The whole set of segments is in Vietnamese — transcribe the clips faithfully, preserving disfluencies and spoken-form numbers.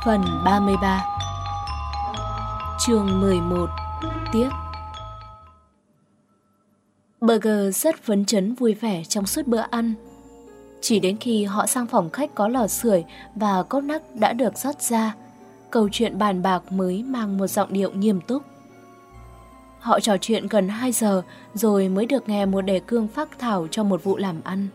Phần ba mươi ba. Chương mười một. Tiếp. Burger rất phấn chấn vui vẻ trong suốt bữa ăn. Chỉ đến khi họ sang phòng khách có lò sưởi và cốc nắc đã được rót ra, câu chuyện bàn bạc mới mang một giọng điệu nghiêm túc. Họ trò chuyện gần hai giờ rồi mới được nghe một đề cương phác thảo cho một vụ làm ăn.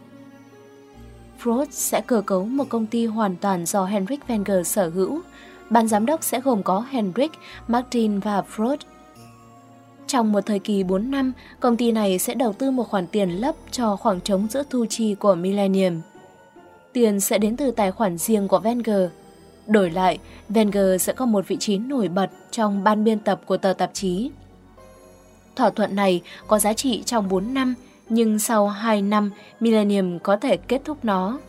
Ford sẽ cơ cấu một công ty hoàn toàn do Henrik Wenger sở hữu. Ban giám đốc sẽ gồm có Henrik, Martin và Ford. Trong một thời kỳ bốn năm, công ty này sẽ đầu tư một khoản tiền lấp cho khoảng trống giữa thu chi của Millennium. Tiền sẽ đến từ tài khoản riêng của Wenger. Đổi lại, Wenger sẽ có một vị trí nổi bật trong ban biên tập của tờ tạp chí. Thỏa thuận này có giá trị trong bốn năm, nhưng sau hai năm, Millennium có thể kết thúc nó.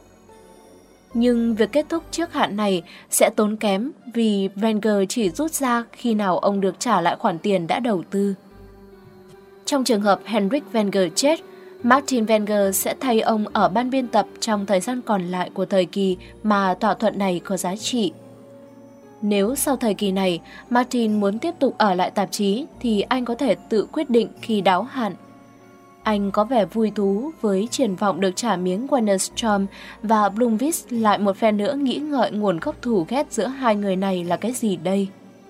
Nhưng việc kết thúc trước hạn này sẽ tốn kém vì Wenger chỉ rút ra khi nào ông được trả lại khoản tiền đã đầu tư. Trong trường hợp Henrik Wenger chết, Martin Wenger sẽ thay ông ở ban biên tập trong thời gian còn lại của thời kỳ mà thỏa thuận này có giá trị. Nếu sau thời kỳ này, Martin muốn tiếp tục ở lại tạp chí thì anh có thể tự quyết định khi đáo hạn. Anh có vẻ vui thú với triển vọng được trả miếng Wennerstrom và Blomqvist lại một phen nữa nghĩ ngợi nguồn gốc thù ghét giữa hai người này là cái gì đây.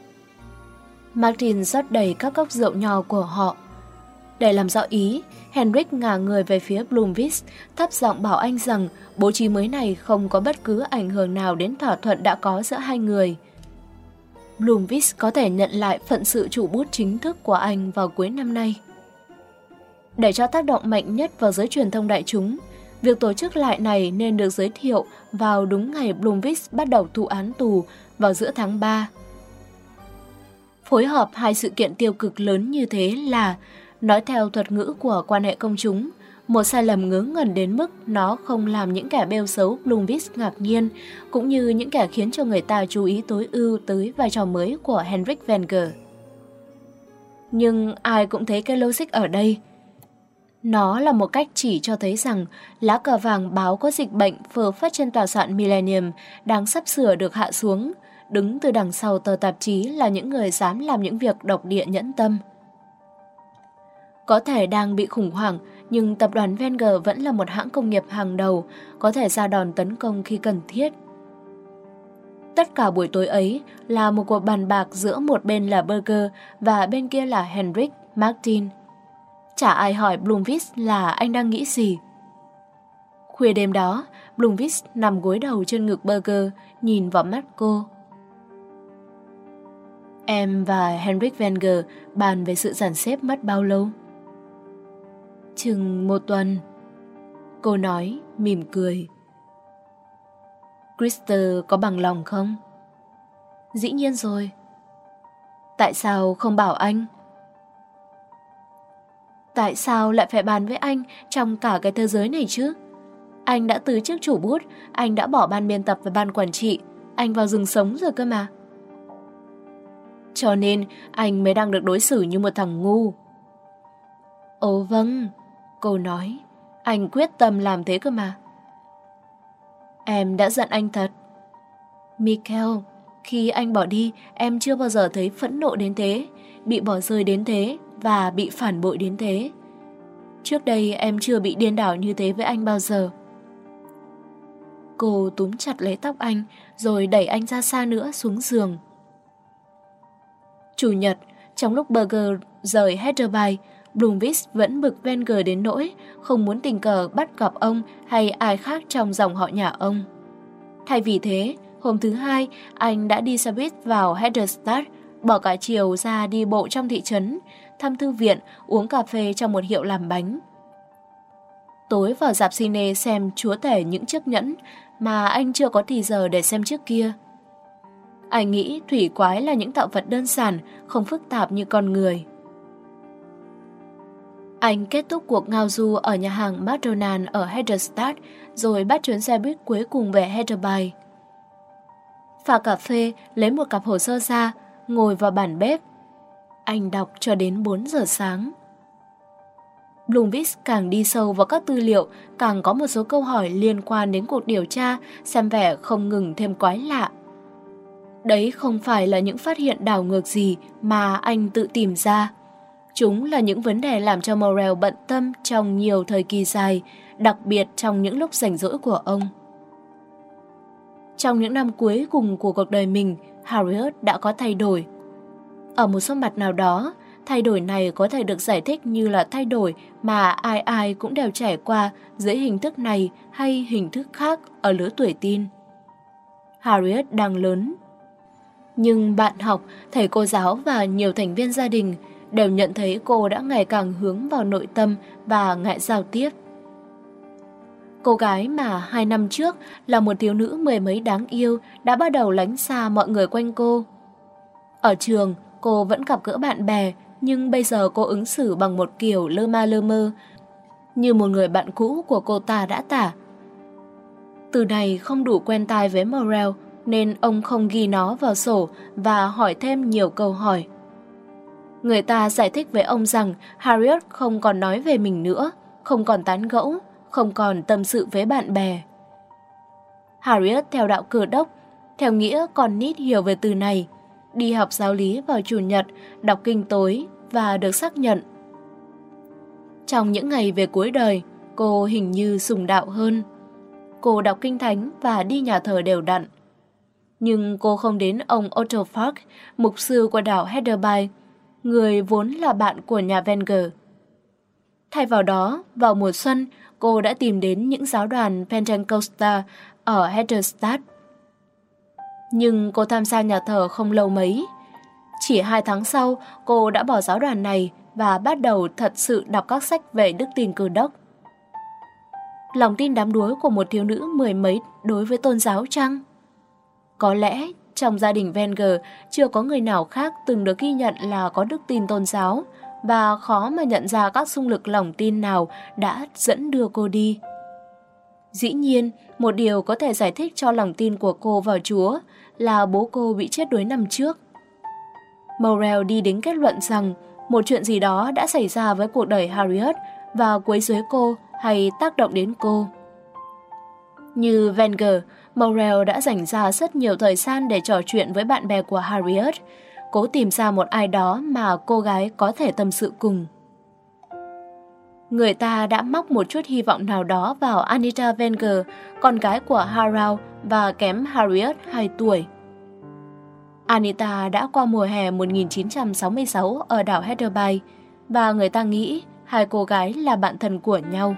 Martin rót đầy các cốc rượu nho của họ. Để làm rõ ý, Henrik ngả người về phía Blomqvist, thấp giọng bảo anh rằng bố trí mới này không có bất cứ ảnh hưởng nào đến thỏa thuận đã có giữa hai người. Blomqvist có thể nhận lại phận sự chủ bút chính thức của anh vào cuối năm nay. Để cho tác động mạnh nhất vào giới truyền thông đại chúng, việc tổ chức lại này nên được giới thiệu vào đúng ngày Blomqvist bắt đầu thụ án tù vào giữa tháng ba. Phối hợp hai sự kiện tiêu cực lớn như thế là, nói theo thuật ngữ của quan hệ công chúng, một sai lầm ngớ ngẩn đến mức nó không làm những kẻ bêu xấu Blomqvist ngạc nhiên, cũng như những kẻ khiến cho người ta chú ý tối ưu tới vai trò mới của Henrik Wenger. Nhưng ai cũng thấy cái logic ở đây. Nó là một cách chỉ cho thấy rằng lá cờ vàng báo có dịch bệnh phờ phất trên tòa soạn Millennium đang sắp sửa được hạ xuống. Đứng từ đằng sau tờ tạp chí là những người dám làm những việc độc địa nhẫn tâm. Có thể đang bị khủng hoảng, nhưng tập đoàn Wenger vẫn là một hãng công nghiệp hàng đầu, có thể ra đòn tấn công khi cần thiết. Tất cả buổi tối ấy là một cuộc bàn bạc giữa một bên là Burger và bên kia là Henrik, Martin. Chả ai hỏi Blomqvist là anh đang nghĩ gì. Khuya đêm đó, Blomqvist nằm gối đầu trên ngực Burger, nhìn vào mắt cô. Em và Henrik Wenger bàn về sự dàn xếp mất bao lâu? Chừng một tuần. Cô nói, mỉm cười. Christer có bằng lòng không? Dĩ nhiên rồi. Tại sao không bảo anh? Tại sao lại phải bàn với anh trong cả cái thế giới này chứ? Anh đã từ chức chủ bút, anh đã bỏ ban biên tập và ban quản trị, anh vào rừng sống rồi cơ mà. Cho nên anh mới đang được đối xử như một thằng ngu. Ồ vâng, cô nói, anh quyết tâm làm thế cơ mà. Em đã giận anh thật. Michael, khi anh bỏ đi, em chưa bao giờ thấy phẫn nộ đến thế, bị bỏ rơi đến thế và bị phản bội đến thế. Trước đây em chưa bị điên đảo như thế với anh bao giờ. Cô túm chặt lấy tóc anh rồi đẩy anh ra xa nữa xuống giường. Chủ nhật, trong lúc Burger rời Heatherby, Blomqvist vẫn bực Wenger đến nỗi không muốn tình cờ bắt gặp ông hay ai khác trong dòng họ nhà ông. Thay vì thế, hôm thứ hai, anh đã đi xe buýt vào Heatherstad, bỏ cả chiều ra đi bộ trong thị trấn, thăm thư viện, uống cà phê trong một hiệu làm bánh. Tối vào rạp cine xem chúa tể những chiếc nhẫn mà anh chưa có thì giờ để xem trước kia. Anh nghĩ thủy quái là những tạo vật đơn giản, không phức tạp như con người. Anh kết thúc cuộc ngao du ở nhà hàng McDonald ở Heatherstad rồi bắt chuyến xe buýt cuối cùng về Heatherby. Pha cà phê, lấy một cặp hồ sơ ra, ngồi vào bàn bếp. Anh đọc cho đến bốn giờ sáng. Blomqvist càng đi sâu vào các tư liệu, càng có một số câu hỏi liên quan đến cuộc điều tra, xem vẻ không ngừng thêm quái lạ. Đấy không phải là những phát hiện đảo ngược gì mà anh tự tìm ra. Chúng là những vấn đề làm cho Morrell bận tâm trong nhiều thời kỳ dài, đặc biệt trong những lúc rảnh rỗi của ông. Trong những năm cuối cùng của cuộc đời mình, Harriet đã có thay đổi. Ở một số mặt nào đó, thay đổi này có thể được giải thích như là thay đổi mà ai ai cũng đều trải qua dưới hình thức này hay hình thức khác ở lứa tuổi teen. Harriet đang lớn. Nhưng bạn học, thầy cô giáo và nhiều thành viên gia đình đều nhận thấy cô đã ngày càng hướng vào nội tâm và ngại giao tiếp. Cô gái mà hai năm trước là một thiếu nữ mười mấy đáng yêu đã bắt đầu lánh xa mọi người quanh cô. Ở trường, cô vẫn gặp gỡ bạn bè, nhưng bây giờ cô ứng xử bằng một kiểu lơ ma lơ mơ, như một người bạn cũ của cô ta đã tả. Từ này không đủ quen tai với Morrell, nên ông không ghi nó vào sổ và hỏi thêm nhiều câu hỏi. Người ta giải thích với ông rằng Harriet không còn nói về mình nữa, không còn tán gẫu, không còn tâm sự với bạn bè. Harriet theo đạo Cơ đốc, theo nghĩa con nít hiểu về từ này, đi học giáo lý vào Chủ nhật, đọc kinh tối và được xác nhận. Trong những ngày về cuối đời, cô hình như sùng đạo hơn. Cô đọc kinh thánh và đi nhà thờ đều đặn. Nhưng cô không đến ông Otto Falk, mục sư của đảo Heatherby, người vốn là bạn của nhà Wenger. Thay vào đó, vào mùa xuân, cô đã tìm đến những giáo đoàn Pentecostal ở Heatherstad. Nhưng cô tham gia nhà thờ không lâu mấy. Chỉ hai tháng sau, cô đã bỏ giáo đoàn này và bắt đầu thật sự đọc các sách về đức tin Cơ đốc. Lòng tin đắm đuối của một thiếu nữ mười mấy đối với tôn giáo chăng? Có lẽ trong gia đình Wenger chưa có người nào khác từng được ghi nhận là có đức tin tôn giáo, và khó mà nhận ra các xung lực lòng tin nào đã dẫn đưa cô đi. Dĩ nhiên, một điều có thể giải thích cho lòng tin của cô vào Chúa là bố cô bị chết đuối năm trước. Morrell đi đến kết luận rằng một chuyện gì đó đã xảy ra với cuộc đời Harriet và quấy rối cô hay tác động đến cô. Như Wenger, Morrell đã dành ra rất nhiều thời gian để trò chuyện với bạn bè của Harriet, cố tìm ra một ai đó mà cô gái có thể tâm sự cùng. Người ta đã móc một chút hy vọng nào đó vào Anita Wenger, con gái của Harold và kém Harriet hai tuổi. Anita đã qua mùa hè một nghìn chín trăm sáu mươi sáu ở đảo Heatherby, và người ta nghĩ hai cô gái là bạn thân của nhau.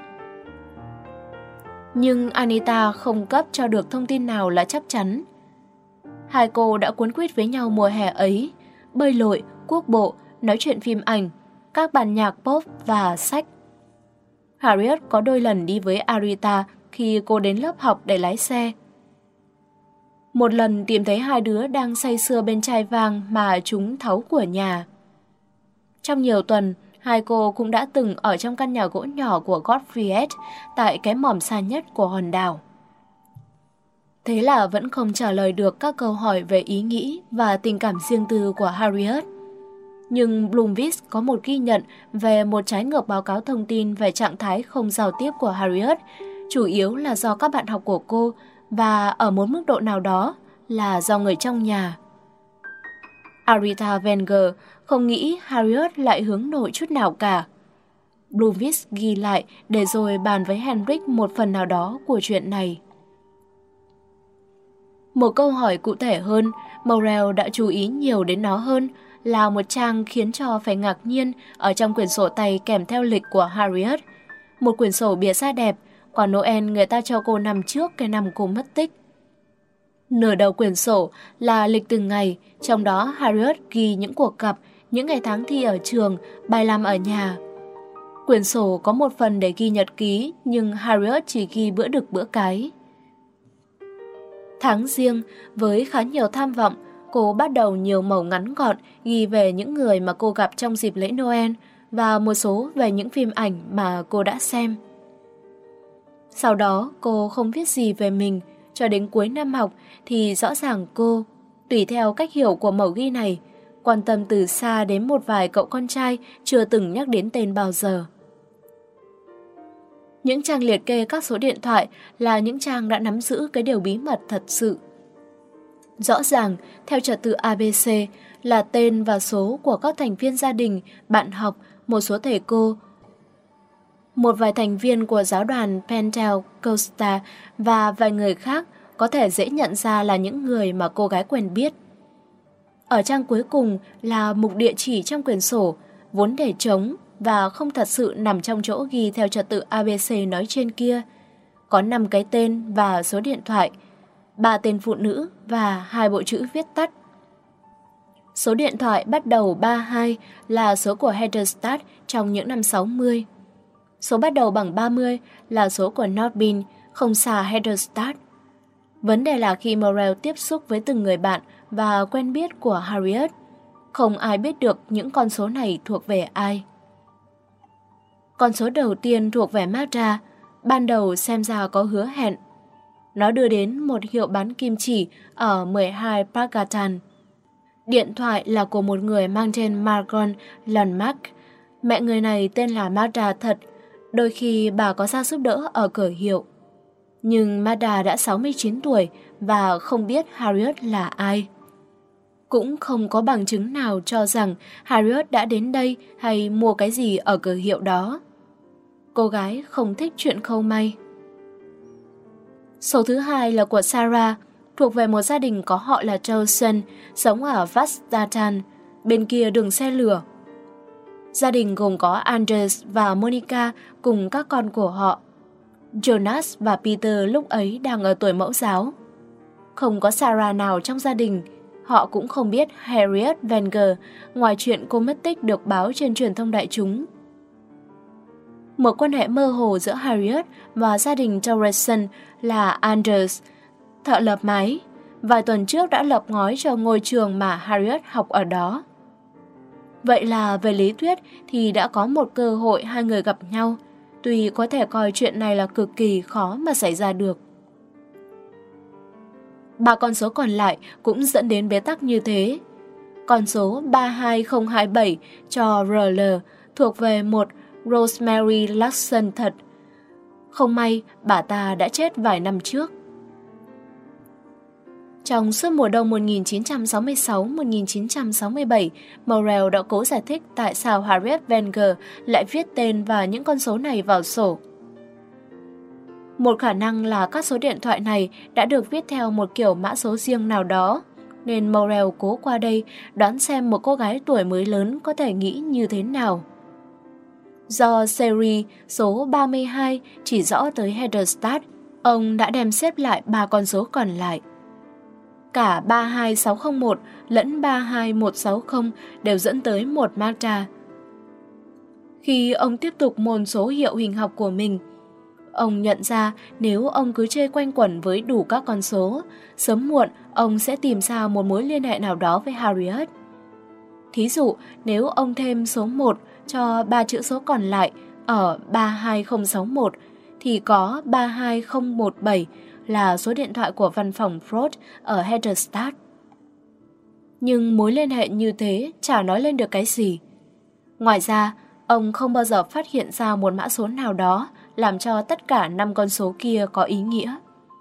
Nhưng Anita không cấp cho được thông tin nào là chắc chắn. Hai cô đã cuốn quýt với nhau mùa hè ấy, bơi lội, quốc bộ, nói chuyện phim ảnh, các bản nhạc pop và sách. Harriet có đôi lần đi với Arita khi cô đến lớp học để lái xe. Một lần tìm thấy hai đứa đang say sưa bên chai vang mà chúng tháo của nhà. Trong nhiều tuần, hai cô cũng đã từng ở trong căn nhà gỗ nhỏ của Godfrey tại cái mỏm xa nhất của hòn đảo. Thế là vẫn không trả lời được các câu hỏi về ý nghĩ và tình cảm riêng tư của Harriet. Nhưng Bloomfield có một ghi nhận về một trái ngược báo cáo thông tin về trạng thái không giao tiếp của Harriet, chủ yếu là do các bạn học của cô và ở một mức độ nào đó là do người trong nhà. Arita Wenger không nghĩ Harriet lại hướng nội chút nào cả. Bloomfield ghi lại để rồi bàn với Henrik một phần nào đó của chuyện này. Một câu hỏi cụ thể hơn, Morrell đã chú ý nhiều đến nó hơn, là một trang khiến cho phải ngạc nhiên ở trong quyển sổ tay kèm theo lịch của Harriet. Một quyển sổ bìa da đẹp, quả Noel người ta cho cô năm trước cái năm cô mất tích. Nửa đầu quyển sổ là lịch từng ngày, trong đó Harriet ghi những cuộc gặp, những ngày tháng thi ở trường, bài làm ở nhà. Quyển sổ có một phần để ghi nhật ký, nhưng Harriet chỉ ghi bữa đực bữa cái. Tháng Giêng, với khá nhiều tham vọng, cô bắt đầu nhiều mẩu ngắn gọn ghi về những người mà cô gặp trong dịp lễ Noel và một số về những phim ảnh mà cô đã xem. Sau đó cô không viết gì về mình, cho đến cuối năm học thì rõ ràng cô, tùy theo cách hiểu của mẩu ghi này, quan tâm từ xa đến một vài cậu con trai chưa từng nhắc đến tên bao giờ. Những trang liệt kê các số điện thoại là những trang đã nắm giữ cái điều bí mật thật sự. Rõ ràng, theo trật tự a bê xê là tên và số của các thành viên gia đình, bạn học, một số thầy cô, một vài thành viên của giáo đoàn Pentecostal và vài người khác có thể dễ nhận ra là những người mà cô gái quen biết. Ở trang cuối cùng là mục địa chỉ trong quyển sổ, vốn để trống và không thật sự nằm trong chỗ ghi theo trật tự a bê xê nói trên kia. Có năm cái tên và số điện thoại, ba tên phụ nữ và hai bộ chữ viết tắt. Số điện thoại bắt đầu ba hai là số của Heatherstadt trong những năm sáu mươi. Số bắt đầu bằng ba mươi là số của Nordbin, không xa Heatherstadt. Vấn đề là khi Morrell tiếp xúc với từng người bạn và quen biết của Harriet, không ai biết được những con số này thuộc về ai. Con số đầu tiên thuộc về Magda, ban đầu xem ra có hứa hẹn. Nó đưa đến một hiệu bán kim chỉ ở mười hai Parkatan. Điện thoại là của một người mang tên Margon Landmark. Mẹ người này tên là Magda thật, đôi khi bà có ra giúp đỡ ở cửa hiệu. Nhưng Magda đã sáu mươi chín tuổi và không biết Harriet là ai. Cũng không có bằng chứng nào cho rằng Harriet đã đến đây hay mua cái gì ở cửa hiệu đó. Cô gái không thích chuyện khâu may. Số thứ hai là của Sarah, thuộc về một gia đình có họ là Towson, sống ở Vastatan, bên kia đường xe lửa. Gia đình gồm có Anders và Monica cùng các con của họ. Jonas và Peter lúc ấy đang ở tuổi mẫu giáo. Không có Sarah nào trong gia đình. Họ cũng không biết Harriet Wenger ngoài chuyện cô mất tích được báo trên truyền thông đại chúng. Một quan hệ mơ hồ giữa Harriet và gia đình Torreson là Anders, thợ lập mái, vài tuần trước đã lập ngói cho ngôi trường mà Harriet học ở đó. Vậy là về lý thuyết thì đã có một cơ hội hai người gặp nhau, tuy có thể coi chuyện này là cực kỳ khó mà xảy ra được. Ba con số còn lại cũng dẫn đến bế tắc như thế. Con số ba hai không hai bảy cho rờ lờ thuộc về một Rosemary Lawson thật. Không may, bà ta đã chết vài năm trước. Trong suốt mùa đông một nghìn chín trăm sáu mươi sáu một nghìn chín trăm sáu mươi bảy, Morrell đã cố giải thích tại sao Harriet Wenger lại viết tên và những con số này vào sổ. Một khả năng là các số điện thoại này đã được viết theo một kiểu mã số riêng nào đó, nên Morrell cố qua đây đoán xem một cô gái tuổi mới lớn có thể nghĩ như thế nào. Do series số ba mươi hai chỉ rõ tới Heatherstadt, ông đã đem xếp lại ba con số còn lại. Cả ba hai sáu không một lẫn ba hai một sáu không đều dẫn tới một Magda. Khi ông tiếp tục môn số hiệu hình học của mình, ông nhận ra nếu ông cứ chơi quanh quẩn với đủ các con số, sớm muộn ông sẽ tìm ra một mối liên hệ nào đó với Harriet. Thí dụ, nếu ông thêm số một cho ba chữ số còn lại ở ba hai không sáu một thì có ba hai không một bảy là số điện thoại của văn phòng Freud ở Heatherstadt. Nhưng mối liên hệ như thế chả nói lên được cái gì. Ngoài ra, ông không bao giờ phát hiện ra một mã số nào đó làm cho tất cả năm con số kia có ý nghĩa.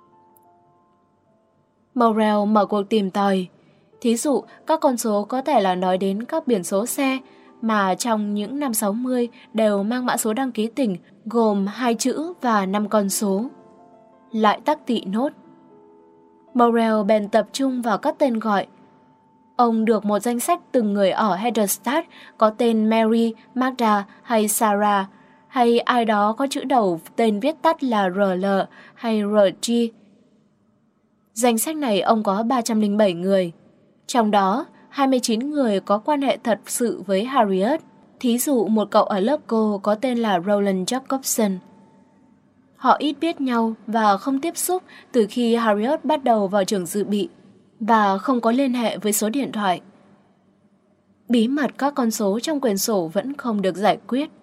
Morrell mở cuộc tìm tòi. Thí dụ, các con số có thể là nói đến các biển số xe mà trong những năm sáu mươi đều mang mã số đăng ký tỉnh gồm hai chữ và năm con số. Lại tắc tị nốt. Morrell bèn tập trung vào các tên gọi. Ông được một danh sách từng người ở Heatherstadt có tên Mary, Magda hay Sarah, hay ai đó có chữ đầu tên viết tắt là rờ lờ hay rờ giê. Danh sách này ông có ba trăm lẻ bảy người. Trong đó, hai mươi chín người có quan hệ thật sự với Harriet. Thí dụ một cậu ở lớp cô có tên là Roland Jacobson. Họ ít biết nhau và không tiếp xúc từ khi Harriet bắt đầu vào trường dự bị và không có liên hệ với số điện thoại. Bí mật các con số trong quyển sổ vẫn không được giải quyết.